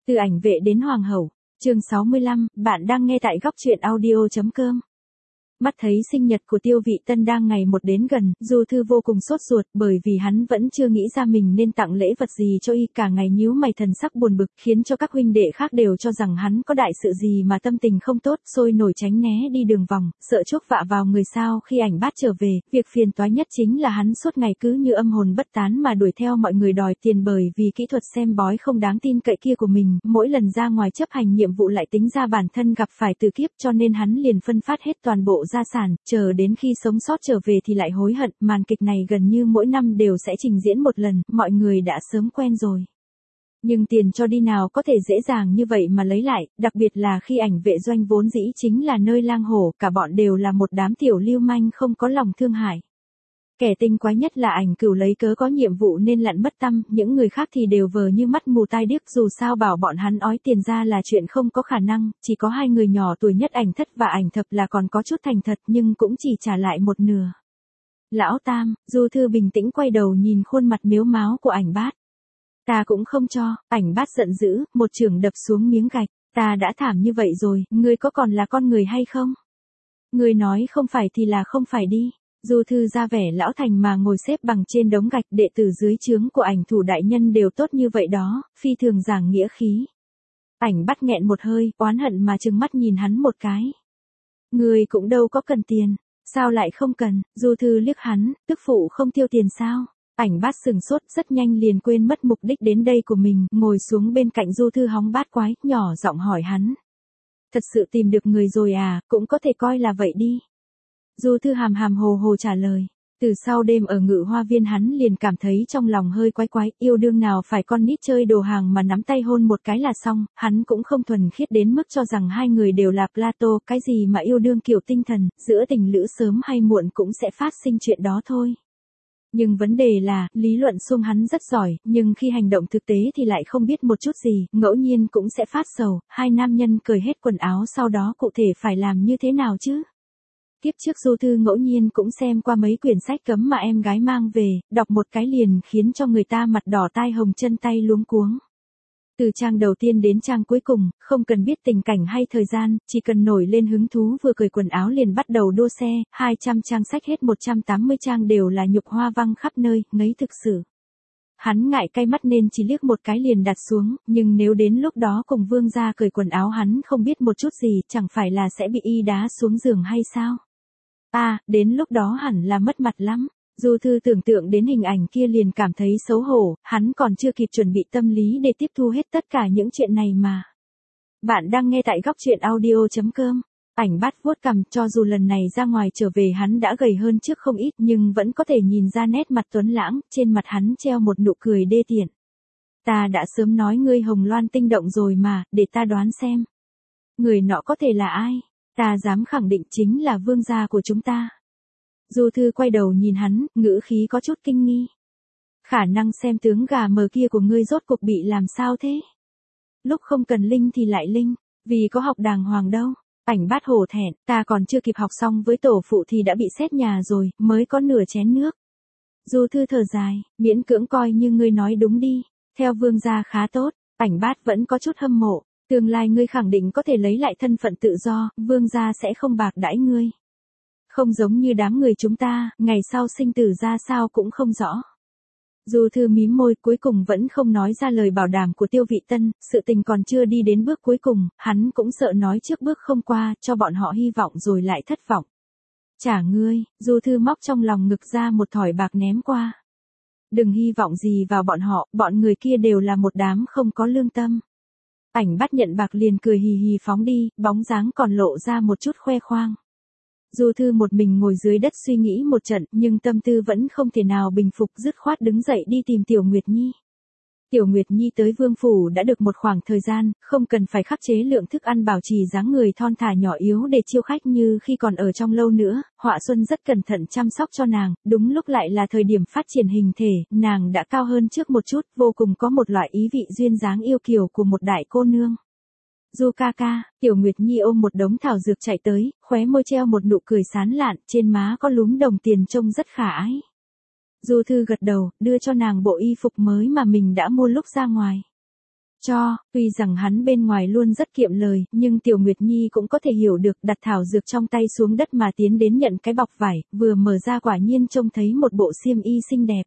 Từ ảnh vệ đến hoàng hậu. Chương 65, bạn đang nghe tại góc truyện audio.com. Mắt thấy sinh nhật của Tiêu Vị Tân đang ngày một đến gần, Du Thư vô cùng sốt ruột bởi vì hắn vẫn chưa nghĩ ra mình nên tặng lễ vật gì cho y, cả ngày nhíu mày thần sắc buồn bực, khiến cho các huynh đệ khác đều cho rằng hắn có đại sự gì mà tâm tình không tốt, sôi nổi tránh né đi đường vòng, sợ chuốc vạ vào người sao. Khi Ảnh Bát trở về, việc phiền toái nhất chính là hắn suốt ngày cứ như âm hồn bất tán mà đuổi theo mọi người đòi tiền, bởi vì kỹ thuật xem bói không đáng tin cậy kia của mình, mỗi lần ra ngoài chấp hành nhiệm vụ lại tính ra bản thân gặp phải từ kiếp, cho nên hắn liền phân phát hết toàn bộ gia sản, chờ đến khi sống sót trở về thì lại hối hận. Màn kịch này gần như mỗi năm đều sẽ trình diễn một lần, mọi người đã sớm quen rồi. Nhưng tiền cho đi nào có thể dễ dàng như vậy mà lấy lại, đặc biệt là khi Ảnh vệ doanh vốn dĩ chính là nơi lang hổ, cả bọn đều là một đám tiểu lưu manh không có lòng thương hại. Kẻ tinh quái nhất là Ảnh Cửu lấy cớ có nhiệm vụ nên lặn mất tăm, những người khác thì đều vờ như mắt mù tai điếc, dù sao bảo bọn hắn ói tiền ra là chuyện không có khả năng, chỉ có hai người nhỏ tuổi nhất Ảnh Thất và Ảnh Thập là còn có chút thành thật nhưng cũng chỉ trả lại một nửa. Lão Tam, Du Thư bình tĩnh quay đầu nhìn khuôn mặt mếu máo của Ảnh Bát. Ta cũng không cho. Ảnh Bát giận dữ, một chưởng đập xuống miếng gạch. Ta đã thảm như vậy rồi, ngươi có còn là con người hay không? Ngươi nói không phải thì là không phải đi. Du Thư ra vẻ lão thành mà ngồi xếp bằng trên đống gạch, đệ tử dưới trướng của Ảnh thủ đại nhân đều tốt như vậy đó, phi thường giảng nghĩa khí. Ảnh Bát nghẹn một hơi, oán hận mà trừng mắt nhìn hắn một cái. Ngươi cũng đâu có cần tiền, sao lại không cần? Du Thư liếc hắn, tức phụ không tiêu tiền sao? Ảnh Bát sừng sốt, rất nhanh liền quên mất mục đích đến đây của mình, ngồi xuống bên cạnh Du Thư hóng bát quái, nhỏ giọng hỏi hắn. Thật sự tìm được người rồi à, cũng có thể coi là vậy đi. Du Thư hàm hàm hồ hồ trả lời. Từ sau đêm ở Ngự Hoa Viên hắn liền cảm thấy trong lòng hơi quái quái, yêu đương nào phải con nít chơi đồ hàng mà nắm tay hôn một cái là xong, hắn cũng không thuần khiết đến mức cho rằng hai người đều là Plato, cái gì mà yêu đương kiểu tinh thần, giữa tình lữ sớm hay muộn cũng sẽ phát sinh chuyện đó thôi. Nhưng vấn đề là, lý luận xuông hắn rất giỏi, nhưng khi hành động thực tế thì lại không biết một chút gì, ngẫu nhiên cũng sẽ phát sầu. Hai nam nhân cởi hết quần áo sau đó cụ thể phải làm như thế nào chứ? Kiếp trước Du Thư ngẫu nhiên cũng xem qua mấy quyển sách cấm mà em gái mang về, đọc một cái liền khiến cho người ta mặt đỏ tai hồng chân tay luống cuống. Từ trang đầu tiên đến trang cuối cùng, không cần biết tình cảnh hay thời gian, chỉ cần nổi lên hứng thú vừa cởi quần áo liền bắt đầu đua xe, 200 trang sách hết 180 trang đều là nhục hoa văng khắp nơi, ngấy thực sự. Hắn ngại cay mắt nên chỉ liếc một cái liền đặt xuống, nhưng nếu đến lúc đó cùng vương gia cởi quần áo hắn không biết một chút gì, chẳng phải là sẽ bị y đá xuống giường hay sao? Đến lúc đó hẳn là mất mặt lắm. Du Thư tưởng tượng đến hình ảnh kia liền cảm thấy xấu hổ, hắn còn chưa kịp chuẩn bị tâm lý để tiếp thu hết tất cả những chuyện này mà. Bạn đang nghe tại góc truyện audio.com. Ảnh Bát vuốt cằm, cho dù lần này ra ngoài trở về hắn đã gầy hơn trước không ít nhưng vẫn có thể nhìn ra nét mặt tuấn lãng, trên mặt hắn treo một nụ cười đê tiện. Ta đã sớm nói ngươi hồng loan tinh động rồi mà, để ta đoán xem. Người nọ có thể là ai? Ta dám khẳng định chính là vương gia của chúng ta. Du Thư quay đầu nhìn hắn, ngữ khí có chút kinh nghi. Khả năng xem tướng gà mờ kia của ngươi rốt cuộc bị làm sao thế? Lúc không cần linh thì lại linh, vì có học đàng hoàng đâu. Ảnh Bát hổ thẹn, ta còn chưa kịp học xong với tổ phụ thì đã bị xét nhà rồi, mới có nửa chén nước. Du Thư thở dài, miễn cưỡng coi như ngươi nói đúng đi, theo vương gia khá tốt. Ảnh Bát vẫn có chút hâm mộ, tương lai ngươi khẳng định có thể lấy lại thân phận tự do, vương gia sẽ không bạc đãi ngươi. Không giống như đám người chúng ta, ngày sau sinh tử ra sao cũng không rõ. Du Thư mím môi, cuối cùng vẫn không nói ra lời bảo đảm của Tiêu Vị Tân, sự tình còn chưa đi đến bước cuối cùng, hắn cũng sợ nói trước bước không qua, cho bọn họ hy vọng rồi lại thất vọng. Trả ngươi. Du Thư móc trong lòng ngực ra một thỏi bạc ném qua. Đừng hy vọng gì vào bọn người kia đều là một đám không có lương tâm. Ảnh Bát nhận bạc liền cười hì hì phóng đi, bóng dáng còn lộ ra một chút khoe khoang. Du Thư một mình ngồi dưới đất suy nghĩ một trận, nhưng tâm tư vẫn không thể nào bình phục, dứt khoát đứng dậy đi tìm Tiểu Nguyệt Nhi. Tiểu Nguyệt Nhi tới vương phủ đã được một khoảng thời gian, không cần phải khắc chế lượng thức ăn bảo trì dáng người thon thả nhỏ yếu để chiêu khách như khi còn ở trong lâu nữa. Họa Xuân rất cẩn thận chăm sóc cho nàng, đúng lúc lại là thời điểm phát triển hình thể, nàng đã cao hơn trước một chút, vô cùng có một loại ý vị duyên dáng yêu kiều của một đại cô nương. Du ca ca, Tiểu Nguyệt Nhi ôm một đống thảo dược chạy tới, khóe môi treo một nụ cười sán lạn, trên má có lúm đồng tiền trông rất khả ái. Du Thư gật đầu, đưa cho nàng bộ y phục mới mà mình đã mua lúc ra ngoài. Tuy rằng hắn bên ngoài luôn rất kiệm lời, nhưng Tiểu Nguyệt Nhi cũng có thể hiểu được, đặt thảo dược trong tay xuống đất mà tiến đến nhận cái bọc vải, vừa mở ra quả nhiên trông thấy một bộ xiêm y xinh đẹp.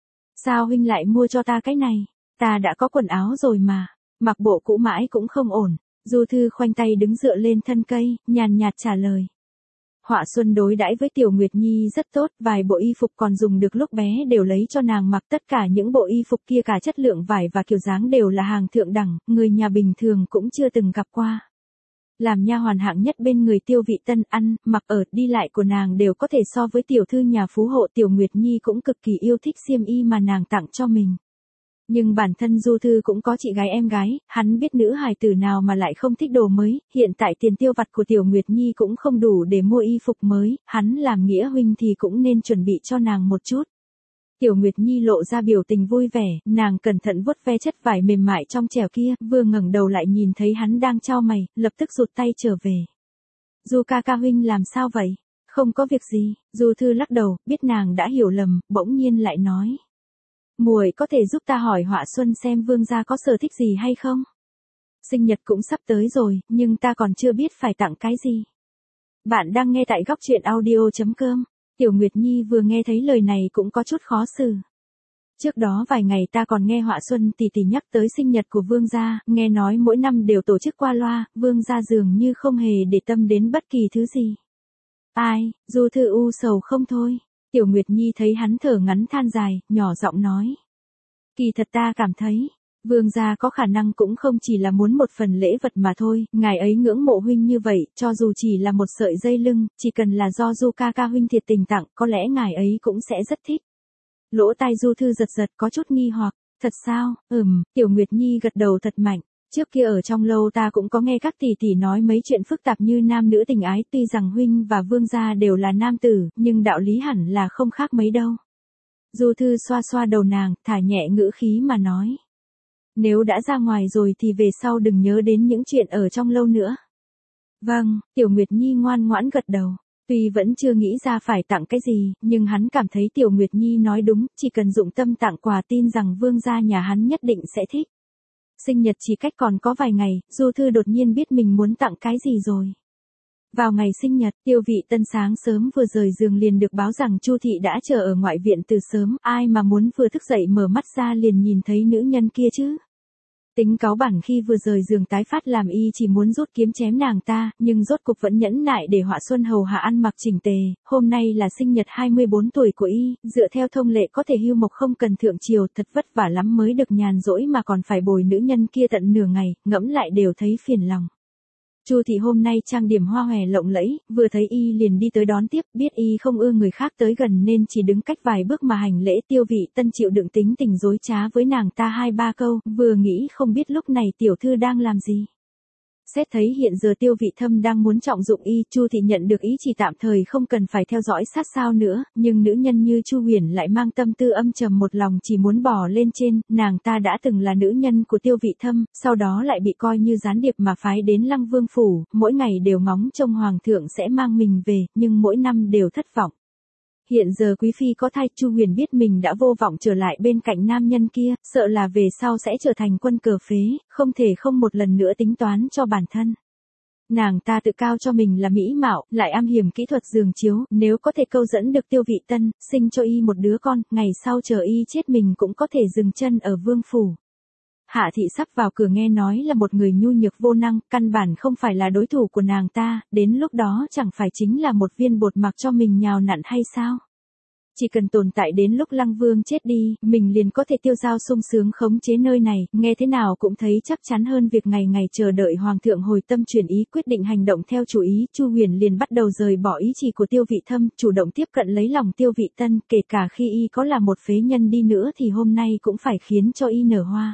Sao huynh lại mua cho ta cái này? Ta đã có quần áo rồi mà, mặc bộ cũ mãi cũng không ổn. Du Thư khoanh tay đứng dựa lên thân cây, nhàn nhạt trả lời. Họa Xuân đối đãi với Tiểu Nguyệt Nhi rất tốt, vài bộ y phục còn dùng được lúc bé đều lấy cho nàng mặc, tất cả những bộ y phục kia cả chất lượng vải và kiểu dáng đều là hàng thượng đẳng, người nhà bình thường cũng chưa từng gặp qua. Làm nha hoàn hạng nhất bên người Tiêu Vị Tân, ăn, mặc ở, đi lại của nàng đều có thể so với tiểu thư nhà phú hộ. Tiểu Nguyệt Nhi cũng cực kỳ yêu thích xiêm y mà nàng tặng cho mình. Nhưng bản thân Du Thư cũng có chị gái em gái, hắn biết nữ hài tử nào mà lại không thích đồ mới, hiện tại tiền tiêu vặt của Tiểu Nguyệt Nhi cũng không đủ để mua y phục mới, hắn làm nghĩa huynh thì cũng nên chuẩn bị cho nàng một chút. Tiểu Nguyệt Nhi lộ ra biểu tình vui vẻ, nàng cẩn thận vuốt ve chất vải mềm mại trong trẻo kia, vừa ngẩng đầu lại nhìn thấy hắn đang chau mày, lập tức rụt tay trở về. Du ca ca huynh làm sao vậy? Không có việc gì. Du Thư lắc đầu, biết nàng đã hiểu lầm, bỗng nhiên lại nói. Muội có thể giúp ta hỏi Họa Xuân xem Vương gia có sở thích gì hay không? Sinh nhật cũng sắp tới rồi, nhưng ta còn chưa biết phải tặng cái gì. Bạn đang nghe tại góc truyện audio.com. Tiểu Nguyệt Nhi vừa nghe thấy lời này cũng có chút khó xử. Trước đó vài ngày ta còn nghe Họa Xuân tỷ tỷ nhắc tới sinh nhật của Vương gia, nghe nói mỗi năm đều tổ chức qua loa, Vương gia dường như không hề để tâm đến bất kỳ thứ gì. Ai, Du Thư u sầu không thôi. Tiểu Nguyệt Nhi thấy hắn thở ngắn than dài, nhỏ giọng nói. Kỳ thật ta cảm thấy, Vương gia có khả năng cũng không chỉ là muốn một phần lễ vật mà thôi, ngài ấy ngưỡng mộ huynh như vậy, cho dù chỉ là một sợi dây lưng, chỉ cần là do Du ca ca huynh thiệt tình tặng, có lẽ ngài ấy cũng sẽ rất thích. Lỗ tai Du Thư giật giật có chút nghi hoặc, thật sao? Tiểu Nguyệt Nhi gật đầu thật mạnh. Trước kia ở trong lâu ta cũng có nghe các tỷ tỷ nói mấy chuyện phức tạp như nam nữ tình ái, tuy rằng huynh và Vương gia đều là nam tử, nhưng đạo lý hẳn là không khác mấy đâu. Du Thư xoa xoa đầu nàng, thả nhẹ ngữ khí mà nói. Nếu đã ra ngoài rồi thì về sau đừng nhớ đến những chuyện ở trong lâu nữa. Vâng, Tiểu Nguyệt Nhi ngoan ngoãn gật đầu. Tuy vẫn chưa nghĩ ra phải tặng cái gì, nhưng hắn cảm thấy Tiểu Nguyệt Nhi nói đúng, chỉ cần dụng tâm tặng quà tin rằng Vương gia nhà hắn nhất định sẽ thích. Sinh nhật chỉ cách còn có vài ngày, Du Thư đột nhiên biết mình muốn tặng cái gì rồi. Vào ngày sinh nhật, Tiêu Vị Tân sáng sớm vừa rời giường liền được báo rằng Chu thị đã chờ ở ngoại viện từ sớm, ai mà muốn vừa thức dậy mở mắt ra liền nhìn thấy nữ nhân kia chứ. Tính cáu bẳn khi vừa rời giường tái phát làm y chỉ muốn rút kiếm chém nàng ta, nhưng rốt cục vẫn nhẫn nại để Họa Xuân hầu hạ ăn mặc chỉnh tề. Hôm nay là sinh nhật 24 tuổi của y, dựa theo thông lệ có thể hưu mộc không cần thượng triều, thật vất vả lắm mới được nhàn rỗi mà còn phải bồi nữ nhân kia tận nửa ngày, ngẫm lại đều thấy phiền lòng. Chu thị hôm nay trang điểm hoa hòe lộng lẫy, vừa thấy y liền đi tới đón tiếp, biết y không ưa người khác tới gần nên chỉ đứng cách vài bước mà hành lễ. Tiêu Vị Tân chịu đựng tính tình dối trá với nàng ta 2-3 câu, vừa nghĩ không biết lúc này tiểu thư đang làm gì. Xét thấy hiện giờ Tiêu Vị Thâm đang muốn trọng dụng y, Chu thị nhận được ý chỉ tạm thời không cần phải theo dõi sát sao nữa, nhưng nữ nhân như Chu Huyền lại mang tâm tư âm trầm một lòng chỉ muốn bò lên trên, nàng ta đã từng là nữ nhân của Tiêu Vị Thâm, sau đó lại bị coi như gián điệp mà phái đến Lăng Vương phủ, mỗi ngày đều ngóng trông hoàng thượng sẽ mang mình về, nhưng mỗi năm đều thất vọng. Hiện giờ quý phi có thai, Chu Huyền biết mình đã vô vọng trở lại bên cạnh nam nhân kia, sợ là về sau sẽ trở thành quân cờ phế, không thể không một lần nữa tính toán cho bản thân. Nàng ta tự cao cho mình là mỹ mạo, lại am hiểm kỹ thuật giường chiếu, nếu có thể câu dẫn được Tiêu Vị Tân, sinh cho y một đứa con, ngày sau chờ y chết mình cũng có thể dừng chân ở vương phủ. Hạ thị sắp vào cửa nghe nói là một người nhu nhược vô năng, căn bản không phải là đối thủ của nàng ta, đến lúc đó chẳng phải chính là một viên bột mặc cho mình nhào nặn hay sao? Chỉ cần tồn tại đến lúc Lăng Vương chết đi, mình liền có thể tiêu dao sung sướng khống chế nơi này, nghe thế nào cũng thấy chắc chắn hơn việc ngày ngày chờ đợi hoàng thượng hồi tâm chuyển ý quyết định hành động theo chủ ý. Chu Huyền liền bắt đầu rời bỏ ý chỉ của Tiêu Vị Thâm, chủ động tiếp cận lấy lòng Tiêu Vị Tân, kể cả khi y có là một phế nhân đi nữa thì hôm nay cũng phải khiến cho y nở hoa.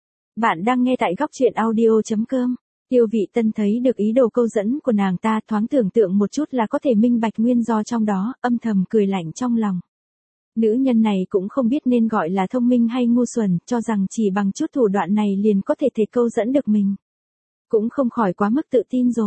Bạn đang nghe tại góc truyện audio.com. Tiêu Vị Tân thấy được ý đồ câu dẫn của nàng ta, thoáng tưởng tượng một chút là có thể minh bạch nguyên do trong đó, âm thầm cười lạnh trong lòng. Nữ nhân này cũng không biết nên gọi là thông minh hay ngu xuẩn, cho rằng chỉ bằng chút thủ đoạn này liền có thể câu dẫn được mình. Cũng không khỏi quá mức tự tin rồi.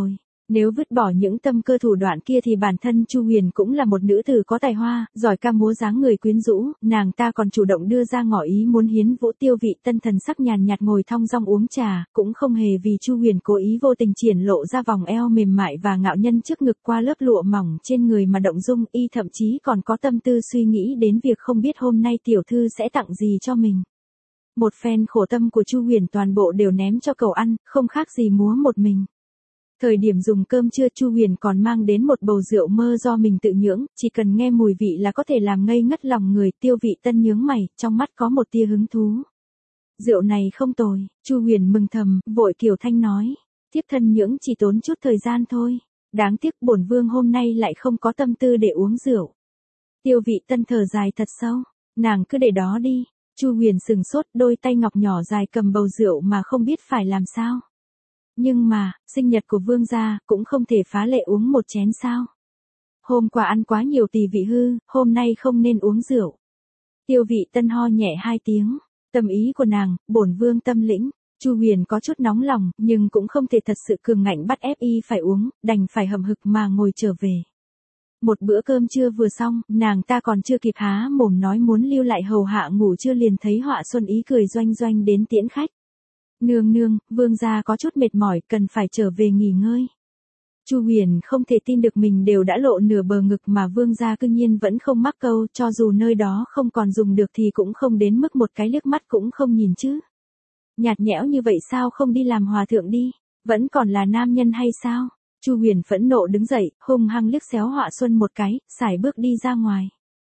Nếu vứt bỏ những tâm cơ thủ đoạn kia thì bản thân Chu Huyền cũng là một nữ tử có tài hoa, giỏi ca múa dáng người quyến rũ, nàng ta còn chủ động đưa ra ngỏ ý muốn hiến vũ. Tiêu Vị Tân thần sắc nhàn nhạt ngồi thong dong uống trà, cũng không hề vì Chu Huyền cố ý vô tình triển lộ ra vòng eo mềm mại và ngạo nhân trước ngực qua lớp lụa mỏng trên người mà động dung, y thậm chí còn có tâm tư suy nghĩ đến việc không biết hôm nay tiểu thư sẽ tặng gì cho mình. Một phen khổ tâm của Chu Huyền toàn bộ đều ném cho cậu ăn, không khác gì múa một mình. Thời điểm dùng cơm trưa Chu Huyền còn mang đến một bầu rượu mơ do mình tự nhưỡng, chỉ cần nghe mùi vị là có thể làm ngây ngất lòng người. Tiêu Vị Tân nhướng mày, trong mắt có một tia hứng thú. Rượu này không tồi, Chu Huyền mừng thầm, vội kiều thanh nói. Thiếp thân nhưỡng chỉ tốn chút thời gian thôi. Đáng tiếc bổn vương hôm nay lại không có tâm tư để uống rượu. Tiêu Vị Tân thở dài thật sâu, nàng cứ để đó đi. Chu Huyền sừng sốt, đôi tay ngọc nhỏ dài cầm bầu rượu mà không biết phải làm sao. Nhưng mà, sinh nhật của vương gia, cũng không thể phá lệ uống một chén sao. Hôm qua ăn quá nhiều tỳ vị hư, hôm nay không nên uống rượu. Tiêu Vị Tân ho nhẹ 2 tiếng, tâm ý của nàng, bổn vương tâm lĩnh. Chu Huyền có chút nóng lòng, nhưng cũng không thể thật sự cường ngạnh bắt ép y phải uống, đành phải hậm hực mà ngồi trở về. Một bữa cơm trưa vừa xong, nàng ta còn chưa kịp há mồm nói muốn lưu lại hầu hạ ngủ trưa liền thấy Họa Xuân Ý cười doanh doanh đến tiễn khách. Nương nương, vương gia có chút mệt mỏi, cần phải trở về nghỉ ngơi. Chu Huyền không thể tin được mình đều đã lộ nửa bờ ngực mà vương gia cư nhiên vẫn không mắc câu, cho dù nơi đó không còn dùng được thì cũng không đến mức một cái liếc mắt cũng không nhìn chứ. Nhạt nhẽo như vậy sao không đi làm hòa thượng đi, vẫn còn là nam nhân hay sao? Chu Huyền phẫn nộ đứng dậy, hung hăng liếc xéo Họa Xuân một cái, sải bước đi ra ngoài.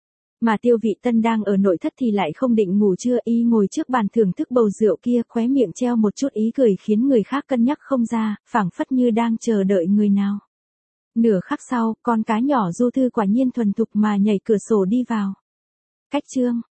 Mà Tiêu Vị Tân đang ở nội thất thì lại không định ngủ trưa, y ngồi trước bàn thưởng thức bầu rượu kia, khóe miệng treo một chút ý cười khiến người khác cân nhắc không ra, phảng phất như đang chờ đợi người nào. Nửa khắc sau, con cá nhỏ Du Thư quả nhiên thuần thục mà nhảy cửa sổ đi vào. Cách chương